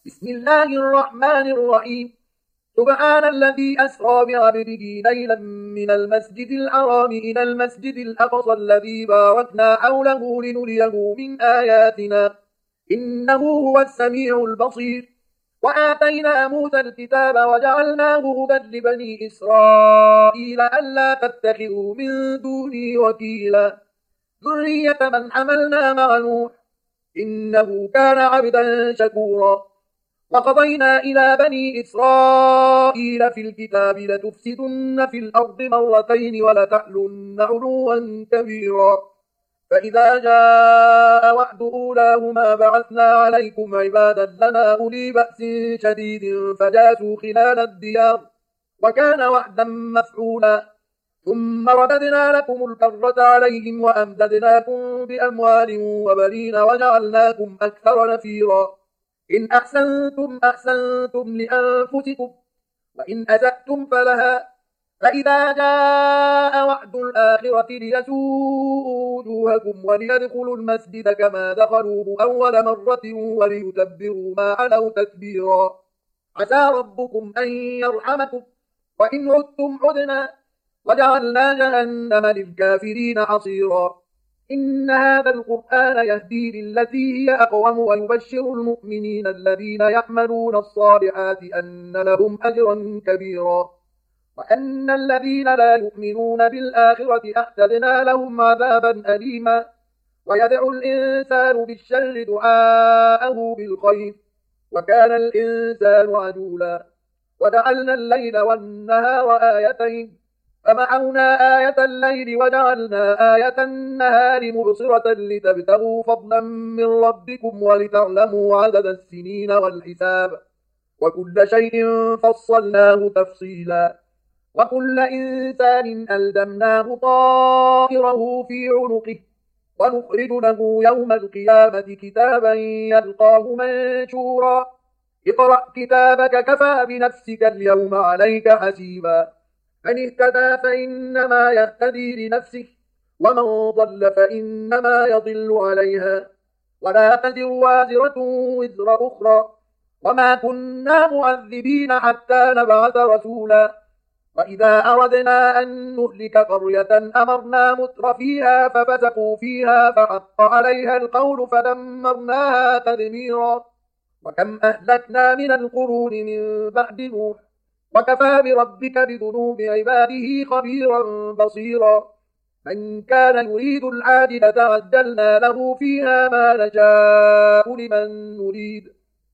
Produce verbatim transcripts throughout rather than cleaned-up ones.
بسم الله الرحمن الرحيم. سبحان الذي أسرى بعبده ليلا من المسجد الحرام إلى المسجد الأقصى الذي باركنا حوله لنريه من آياتنا إنه هو السميع البصير. وآتينا موسى الكتاب وجعلناه هدى لبني إسرائيل ألا تتخذوا من دوني وكيلا ذرية من حملنا مع نوح إنه كان عبدا شكورا. وقضينا إلى بني إسرائيل في الكتاب لتفسدن في الأرض مرتين ولتعلن علوا كبيرا فإذا جاء وعد أولاهما بعثنا عليكم عبادا لنا أولي بأس شديد فجاسوا خلال الديار وكان وعدا مفعولا ثم رددنا لكم الكرة عليهم وأمددناكم بأموال وبنين وجعلناكم أكثر نفيرا إن أحسنتم أحسنتم لأنفسكم وإن أسأتم فلها فإذا جاء وعد الآخرة ليسوءوا وجوهكم وليدخلوا المسجد كما دخلوه أول مرة وليتبروا ما علوا تتبيرا عسى ربكم أن يرحمكم وإن عدتم عدنا وجعلنا جهنم للكافرين حصيرا إن هذا القرآن يهدي للتي هي أقوم ويبشر المؤمنين الذين يعملون الصالحات أن لهم أجرا كبيرا وأن الذين لا يؤمنون بالآخرة أعتدنا لهم عذابا أليما ويدعو الإنسان بالشر دعاءه بالخير وكان الإنسان عجولا وجعلنا الليل والنهار آيتين فمحونا آية الليل وجعلنا آية النهار مبصرة لتبتغوا فضلا من ربكم ولتعلموا عدد السنين والحساب وكل شيء فصلناه تفصيلا وكل إنسان ألزمناه طائره في عنقه ونخرج له يوم القيامة كتابا يلقاه منشورا اقرأ كتابك كفى بنفسك اليوم عليك حسيبا من اهتدى فإنما يهتدي لنفسه ومن ضل فإنما يضل عليها ولا تزر وازرة وزر أخرى وما كنا معذبين حتى نبعث رسولا وإذا أردنا أن نهلك قرية أمرنا متر فيها ففسقوا فيها فحق عليها القول فدمرناها تدميرا وكم أهلكنا من القرون من بعد نوح وكفى بربك بذنوب عباده خبيرا بصيرا من كان يريد العاجلة عجلنا له فيها ما نشاء لمن نريد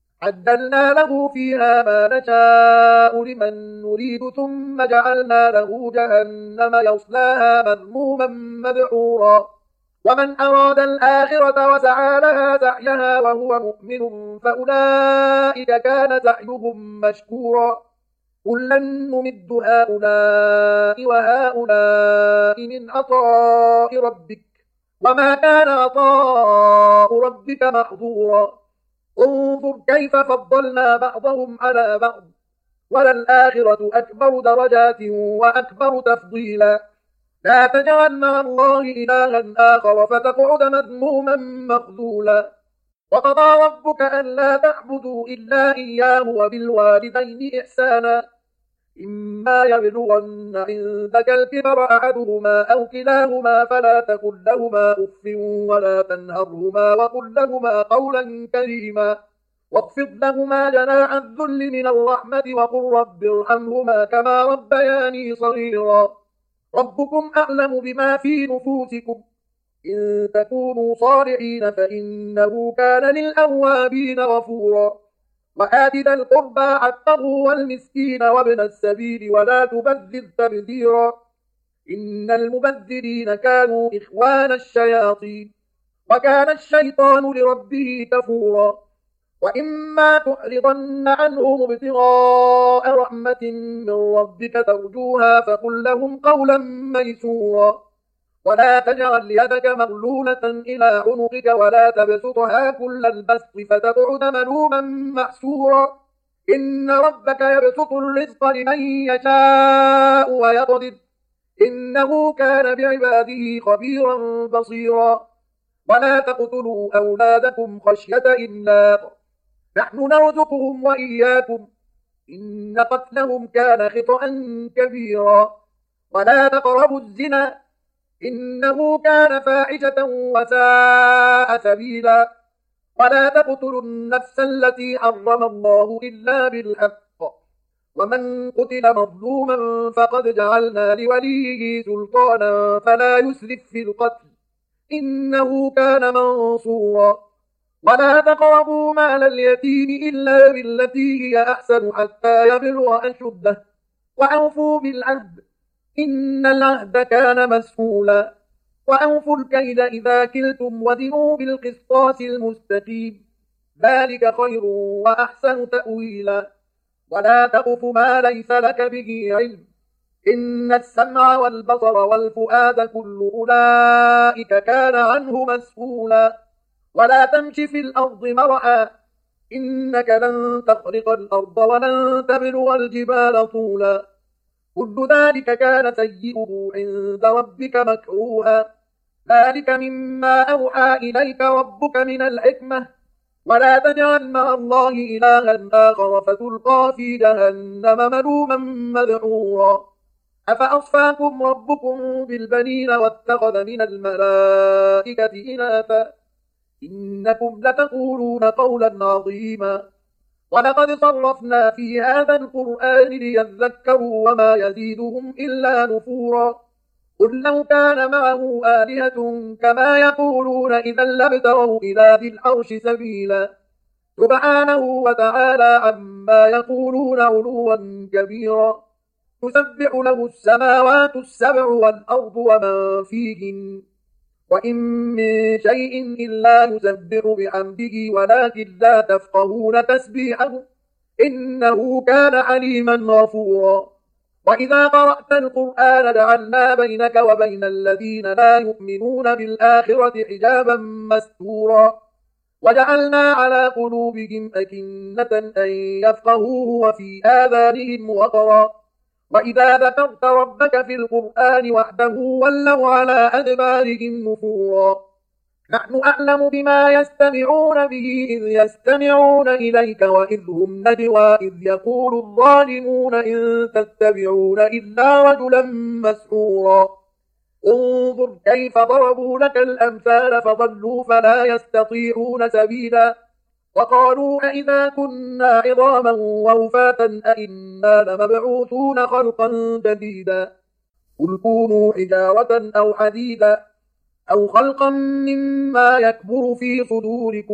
عجلنا له فيها ما نشاء لمن نريد ثم جعلنا له جهنم يصلاها مذموما مدحورا ومن أراد الآخرة وسعى لها سعيها وهو مؤمن فأولئك كان سعيهم مشكورا كلا نمد هؤلاء وهؤلاء من عطاء ربك وما كان عطاء ربك محظورا انظر كيف فضلنا بعضهم على بعض وللآخرة أكبر درجات وأكبر تفضيلا لا تجعل مع الله إلها آخر فتقعد مذموما مخذولا وقضى ربك ألا تعبدوا إلا إياه وبالوالدين إحسانا إما يبلغن عندك الكبر أحدهما أو كلاهما فلا تقل لهما أف ولا تنهرهما وقل لهما قولا كريما واخفض لهما جناح الذل من الرحمة وقل رب ارحمهما كما ربياني صغيرا ربكم أعلم بما في نفوسكم إن تكونوا صالحين فإنه كان للأوابين غفورا وآت ذا القربى حقه والمسكين وابن السبيل ولا تبذر تبذيرا إن المبذرين كانوا إخوان الشياطين وكان الشيطان لربه كفورا وإما تعرضن عنهم ابتغاء رحمة من ربك ترجوها فقل لهم قولا ميسورا ولا تجعل يدك مغلولة إلى عنقك ولا تبسطها كل البسط فتقعد ملوما محسورا إن ربك يبسط الرزق لمن يشاء ويقدر إنه كان بعباده خبيرا بصيرا ولا تقتلوا أولادكم خشية إملاق نحن نرزقهم وإياكم إن قتلهم كان خطأ كبيرا ولا تقربوا الزنا إنه كان فاحشة وساء سبيلا ولا تقتلوا النفس التي حرم الله إلا بالحق ومن قتل مظلوما فقد جعلنا لوليه سلطانا فلا يسرف في القتل إنه كان منصورا ولا تقربوا مال اليتيم إلا بالتي هي أحسن حتى يبلغ أشده وأوفوا بالعهد إن العهد كان مسؤولا وأوفوا الكيل إذا كلتم وزنوا بالقسطاس المستقيم ذلك خير وأحسن تأويلا ولا تقف ما ليس لك به علم إن السمع والبصر والفؤاد كل أولئك كان عنه مسؤولا ولا تمش في الأرض مرحا إنك لن تخرق الأرض ولن تبلغ الجبال طولا كل ذلك كان سيئه عند ربك مكروها ذلك مما أوحى إليك ربك من الحكمة ولا تجعل مع الله إلها آخر فتلقى في جهنم ملوما مدحورا أفأصفاكم ربكم بالبنين واتخذ من الملائكة إناثا إنكم لتقولون قولا عظيما ولقد صرفنا في هذا القرآن ليذكروا وما يزيدهم إلا نفورا قل لو كان معه آلهة كما يقولون إذا لابتغوا إلى ذي العرش سبيلا سبحانه وتعالى عما يقولون علوا كبيرا تسبح له السماوات السبع والأرض ومن فيهن وإن من شيء إلا يسبح بحمده ولكن لا تفقهون تسبيحه إنه كان حليما غفورا وإذا قرأت القرآن جعلنا بينك وبين الذين لا يؤمنون بالآخرة حجابا مستورا وجعلنا على قلوبهم أكنة أن يفقهوه وفي آذانهم وقرا وإذا ذكرت ربك في القرآن وحده ولوا على أدبارهم نفورا نحن أعلم بما يستمعون به إذ يستمعون إليك وإذ هم نجوى إذ يقول الظالمون إن تتبعون إلا رجلا مسحورا انظر كيف ضربوا لك الأمثال فضلوا فلا يستطيعون سبيلا وقالوا أئذا كنا عظاما ورفاتا أئنا لمبعوثون خلقا جديدا قل كونوا حجارة أو حديدا أو خلقا مما يكبر في صدوركم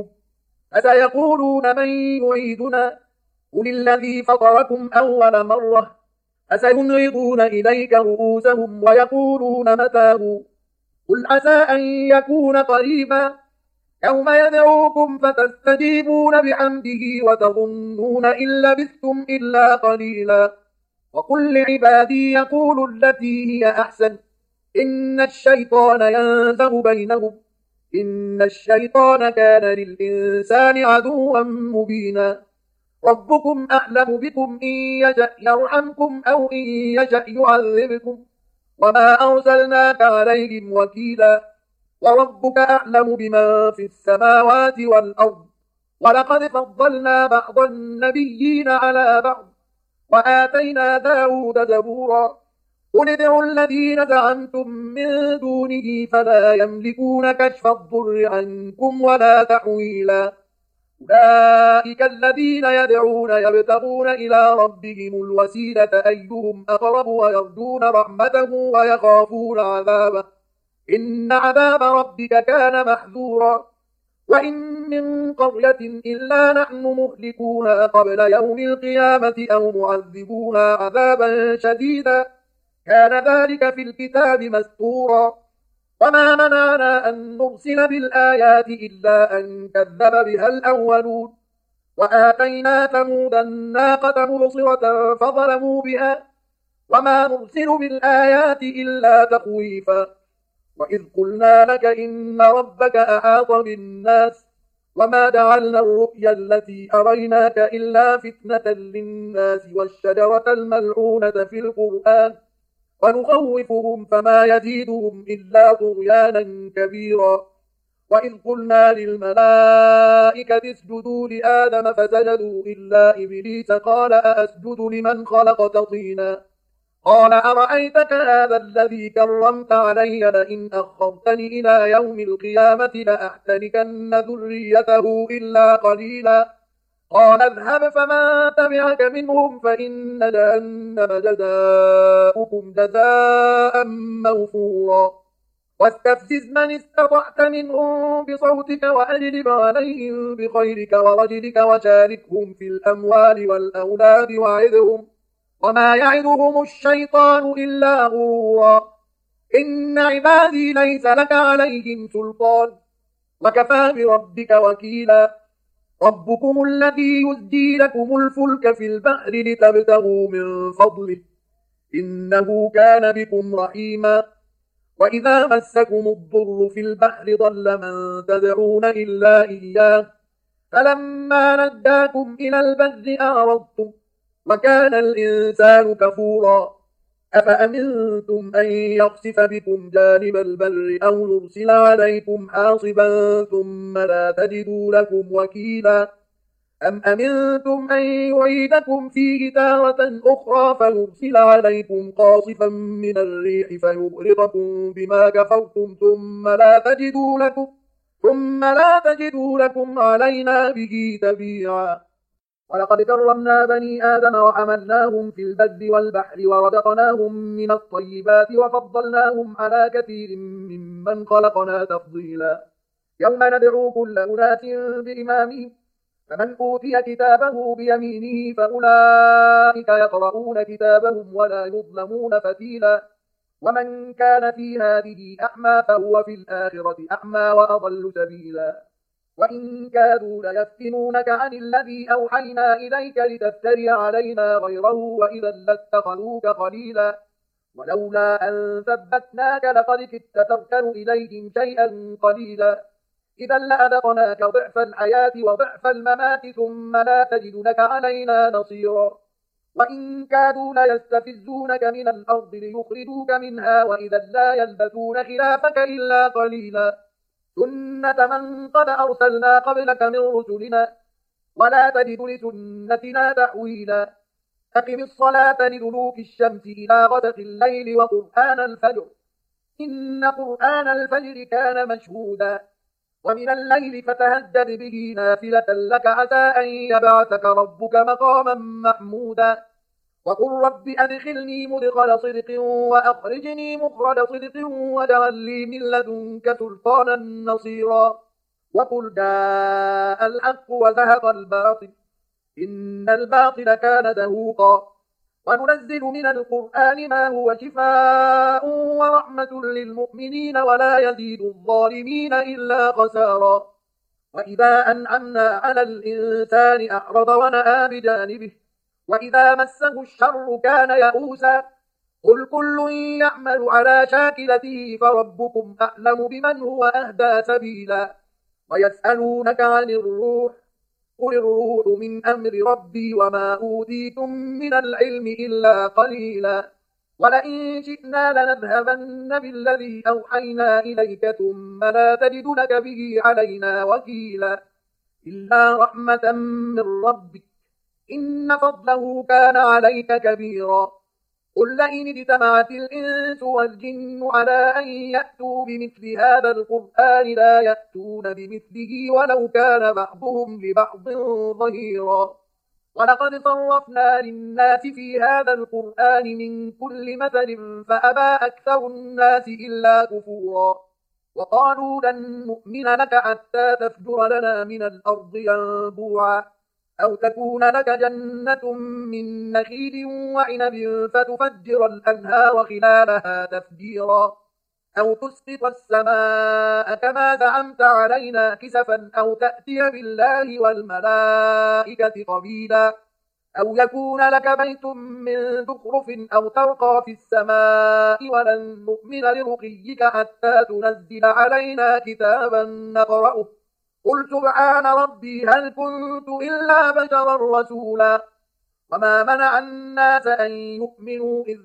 فسيقولون من يعيدنا قل الذي فطركم أول مرة فسينغضون إليك رؤوسهم ويقولون متاه قل عسى أن يكون قريبا يوم يدعوكم فتستجيبون بحمده وتظنون إن لبثتم إلا قليلا وقل لعبادي يقولوا التي هي أحسن إن الشيطان ينزغ بينهم إن الشيطان كان للإنسان عدوا مبينا ربكم أعلم بكم إن يشأ يرحمكم أو إن يشأ يعذبكم وما أرسلناك عليهم وكيلا وربك أعلم بما في السماوات والأرض ولقد فضلنا بعض النبيين على بعض وآتينا داود زبورا قل ادعوا الذين زعمتم من دونه فلا يملكون كشف الضر عنكم ولا تحويلا أولئك الذين يدعون يبتغون إلى ربهم الوسيلة أيهم أقرب ويرجون رحمته ويخافون عذابه إن عذاب ربك كان محذورا وإن من قرية إلا نحن مهلكوها قبل يوم القيامة أو معذبوها عذابا شديدا كان ذلك في الكتاب مسطورا وما منعنا أن نرسل بالآيات إلا أن كذب بها الأولون وآتينا ثمود الناقة مبصرة فظلموا بها وما نرسل بالآيات إلا تخويفا وإذ قلنا لك إن ربك أحاط بالناس وما جعلنا الرؤيا التي أريناك إلا فتنة للناس والشجرة الملعونة في القرآن ونخوفهم فما يزيدهم إلا طغيانا كبيرا وإذ قلنا للملائكة اسجدوا لآدم فسجدوا إلا إبليس قال أأسجد لمن خلقت طينا قال أرأيتك هذا الذي كرمت علي لئن أخرتني إلى يوم القيامة لأحتركن ذريته إلا قليلا قال اذهب فمن تبعك منهم فإن جهنم جزاؤكم جزاء موفورا واستفزز من استطعت منهم بصوتك وأجلب عليهم بخيرك ورجلك وشاركهم في الأموال والأولاد وعدهم وما يعدهم الشيطان إلا غرورا إن عبادي ليس لك عليهم سلطان وكفى بربك وكيلا ربكم الذي يزجي لكم الفلك في البحر لتبتغوا من فضله إنه كان بكم رحيما وإذا مسكم الضر في البحر ضل من تدعون إلا إياه فلما نجاكم إلى البر أعرضتم وكان الإنسان كفورا أفأمنتم أن يخسف بكم جانب البر أو يرسل عليكم حاصبا ثم لا تجدوا لكم وكيلا أم أمنتم أن يعيدكم فيه تارة أخرى فيرسل عليكم قاصفا من الريح فيغرقكم بما كفرتم ثم لا تجدوا لكم ثم لا تجدوا لكم علينا به تبيعا ولقد كرمنا بني آدم وحملناهم في البر والبحر ورزقناهم من الطيبات وفضلناهم على كثير ممن خلقنا تفضيلا يوم ندعو كل أناس بإمامهم فمن أوتي كتابه بيمينه فأولئك يقرؤون كتابهم ولا يظلمون فتيلا ومن كان في هذه أعمى فهو في الآخرة أعمى وأضل سبيلا وإن كادوا ليفتنونك عن الذي أوحينا إليك لتفتري علينا غيره وإذا لاتخذوك خليلا ولولا أن ثبتناك لقد كدت تركن إليهم شيئا قليلا إذا لأذقناك ضعف الحياة وضعف الممات ثم لا تجد لك علينا نصيرا وإن كادوا ليستفزونك من الأرض ليخرجوك منها وإذا لا يلبثون خلافك إلا قليلا سنة من قد أرسلنا قبلك من رسلنا ولا تجد لسنتنا تحويلا أقم الصلاة لدلوك الشمس إلى غسق الليل وقرآن الفجر إن قرآن الفجر كان مشهودا ومن الليل فتهجد به نافلة لك عسى أن يبعثك ربك مقاما محمودا وقل رب أدخلني مدخل صدق وأخرجني مخرج صدق واجعل لي من لدنك سلطانا نصيرا وقل جاء الحق وزهق الباطل إن الباطل كان زهوقا وننزل من القرآن ما هو شفاء ورحمة للمؤمنين ولا يزيد الظالمين إلا خسارا وإذا أنعمنا على الإنسان أعرض ونأى بجانبه وإذا مسه الشر كان يئوسا قل كل يعمل على شاكلته فربكم أعلم بمن هو أهدى سبيلا ويسألونك عن الروح قل الروح من أمر ربي وما أوتيتم من العلم إلا قليلا ولئن شئنا لنذهبن بالذي أوحينا إليك ثم لا تجد لك به علينا وكيلا إلا رحمة من ربك إن فضله كان عليك كبيرا قل لئن اجتمعت الإنس والجن على أن يأتوا بمثل هذا القرآن لا يأتون بمثله ولو كان بعضهم لبعض ظهيرا ولقد صرفنا للناس في هذا القرآن من كل مثل فأبى أكثر الناس إلا كفورا وقالوا لن نؤمن لك حتى تفجر لنا من الأرض ينبوعا أو تكون لك جنة من نخيل وعنب فتفجر الأنهار خلالها تفجيرا أو تسقط السماء كما زعمت علينا كسفا أو تأتي بالله والملائكة قبيلا أو يكون لك بيت من زخرف أو ترقى في السماء ولن نؤمن لرقيك حتى تنزل علينا كتابا نقرأه قل سبحان ربي هل كنت إلا بشرا رسولا وما منع الناس أن يؤمنوا إذ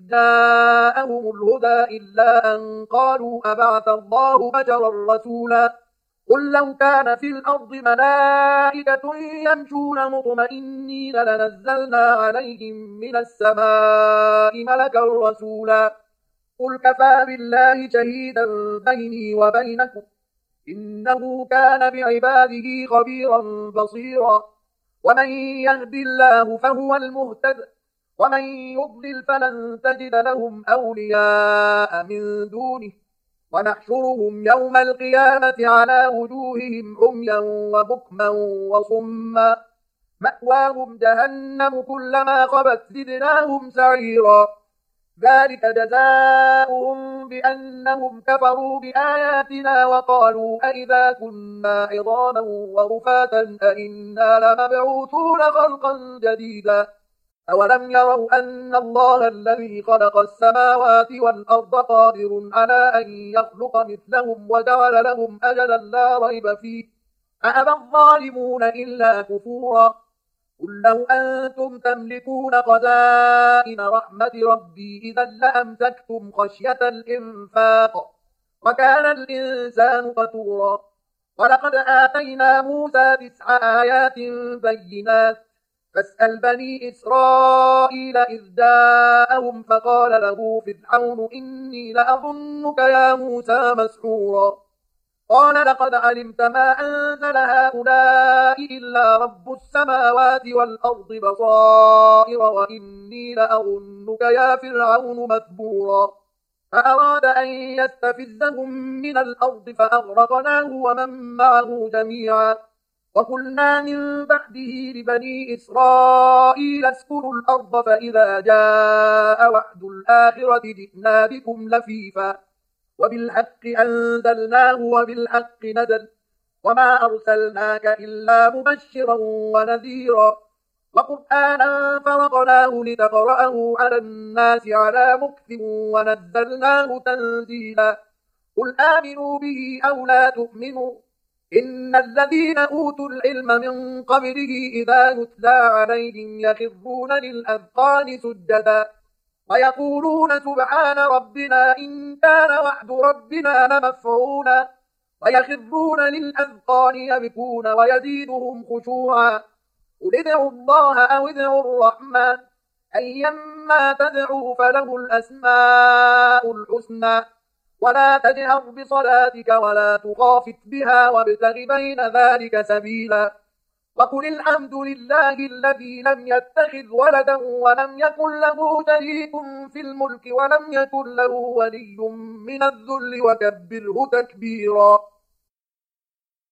جاءهم الهدى إلا أن قالوا أبعث الله بشرا رسولا قل لو كان في الأرض ملائكة يمشون مطمئنين لنزلنا عليهم من السماء ملكا رسولا قل كفى بالله شهيدا بيني وبينكم إنه كان بعباده خبيرا بصيرا ومن يهد الله فهو المهتد ومن يضلل فلن تجد لهم أولياء من دونه ونحشرهم يوم القيامة على وجوههم عميا وبكما وصما مأواهم جهنم كلما خبت زدناهم سعيرا ذلك جزاؤهم بأنهم كفروا بآياتنا وقالوا أئذا كنا عظاما ورفاتا أئنا لمبعوثون خلقا جديدا أولم يروا أن الله الذي خلق السماوات والأرض قادر على أن يخلق مثلهم وجعل لهم أجلا لا ريب فيه أأبى الظالمون إلا كفورا قل لو أنتم تملكون خزائن رحمة ربي إذا لأمسكتم خشية الإنفاق وكان الإنسان قتورا ولقد آتينا موسى تسع آيات بينات فاسأل بني إسرائيل إذ جاءهم فقال له فرعون إني لأظنك يا موسى مسحورا قال لقد علمت ما أنزل هؤلاء إلا رب السماوات والأرض بصائر وإني لأظنك يا فرعون مثبورا فأراد أن يستفزهم من الأرض فأغرقناه ومن معه جميعا وقلنا من بعده لبني إسرائيل اسكنوا الأرض فإذا جاء وعد الآخرة جئنا بكم لفيفا وبالحق أنزلناه وبالحق نزل وما أرسلناك إلا مبشرا ونذيرا وقرآنا فرقناه لتقرأه على الناس على مكث ونزلناه تنزيلا قل آمنوا به أو لا تؤمنوا إن الذين أوتوا العلم من قبله إذا يتلى عليهم يخرون للأذقان سجدا ويقولون سبحان ربنا إن كان وعد ربنا لمفعولا ويخرون للأذقان يبكون ويزيدهم خشوعا قل ادعوا الله أو ادعوا الرحمن أيما تدعوا فله الأسماء الحسنى ولا تجهر بصلاتك ولا تخافت بها وابتغ بين ذلك سبيلا وقل الحمد لله الذي لم يتخذ ولدا ولم يكن له شريك في الملك ولم يكن له ولي من الذل وكبره تكبيرا